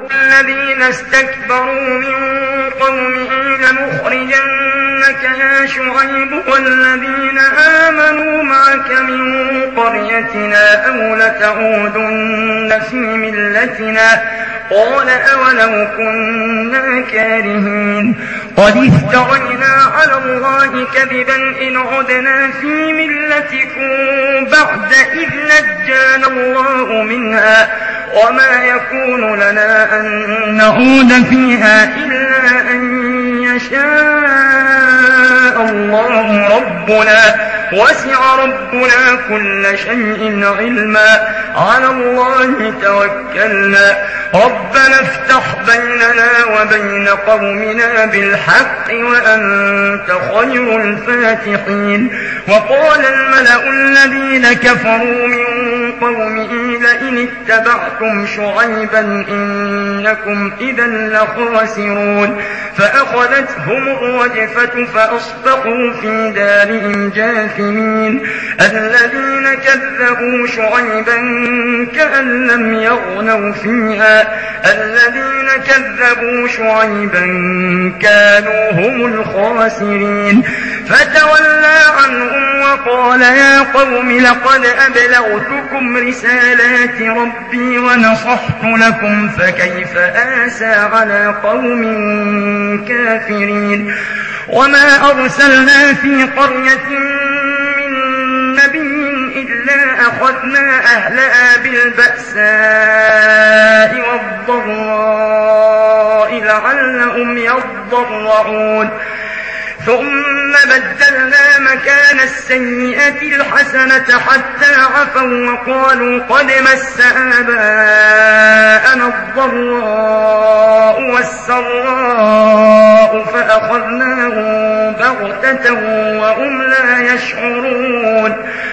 الذين استكبروا من قومه لنخرجنك يا شعيب والذين آمنوا معك من قريتنا أو لتعودن في ملتنا قال أولو كنا كارهين قد افترينا على الله كذبا إن عدنا في ملتكم بعد إذ نجانا الله منها وما يكون لنا أن نعود فيها إلا أن يشاء الله ربنا وسع ربنا كل شيء علما على الله توكلنا ربنا افتح بيننا وبين قومنا بالحق وأنت خير الفاتحين وقال الملأ الذين كفروا من قومه لئن اتبعتم شعيبا إنكم إذا لخاسرون فأخذتهم الرجفة فأصبحوا في دارهم جاثمين الذين كذبوا شعيبا كأن لم يغنوا فيها الذين كذبوا شعيبا كانوا هم الخاسرين فتولى عنهم وقال يا قوم لقد أبلغتكم رسالات ربي ونصحت لكم فكيف آسى على قوم كافرين وما أرسلنا في قرية من نبي إلا أخذنا أهلها بالبأساء والضراء لعلهم يضرعون ثم بدلنا مكان السيئة الحسنة حتى عفوا وقالوا قد مس آباءنا الضراء والسراء فأخذناهم بغتة وهم لا يشعرون